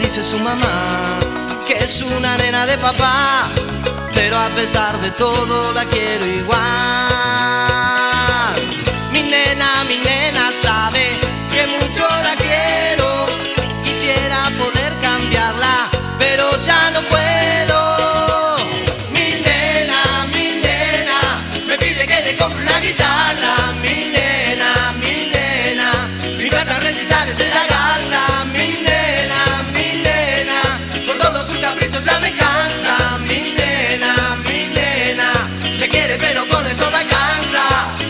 dice su mamá que es una nena de papá, pero a pesar de todo la quiero igual. Mi nena sabe que mucho la quiero. Quisiera poder cambiarla, pero ya no puedo. Mi nena me pide que le compre una guitarra. Mi nena, mi plata en recitales se la gasta. Mi nena, con todos sus caprichos ya me cansa. Mi nena, me quiere pero con eso no alcanza.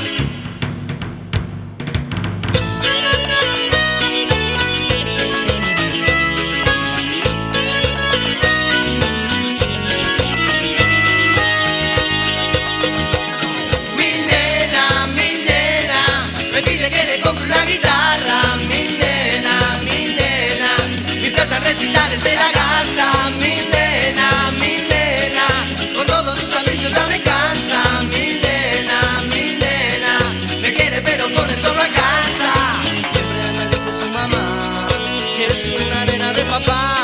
Me pide que le compre una guitarra. Mi nena, mi plata en recitales se la gasta. Mi nena, con todos sus caprichos ya me cansa. Mi nena, me quiere pero con eso no alcanza. Siempre me dice su mamá que es una nena de papá,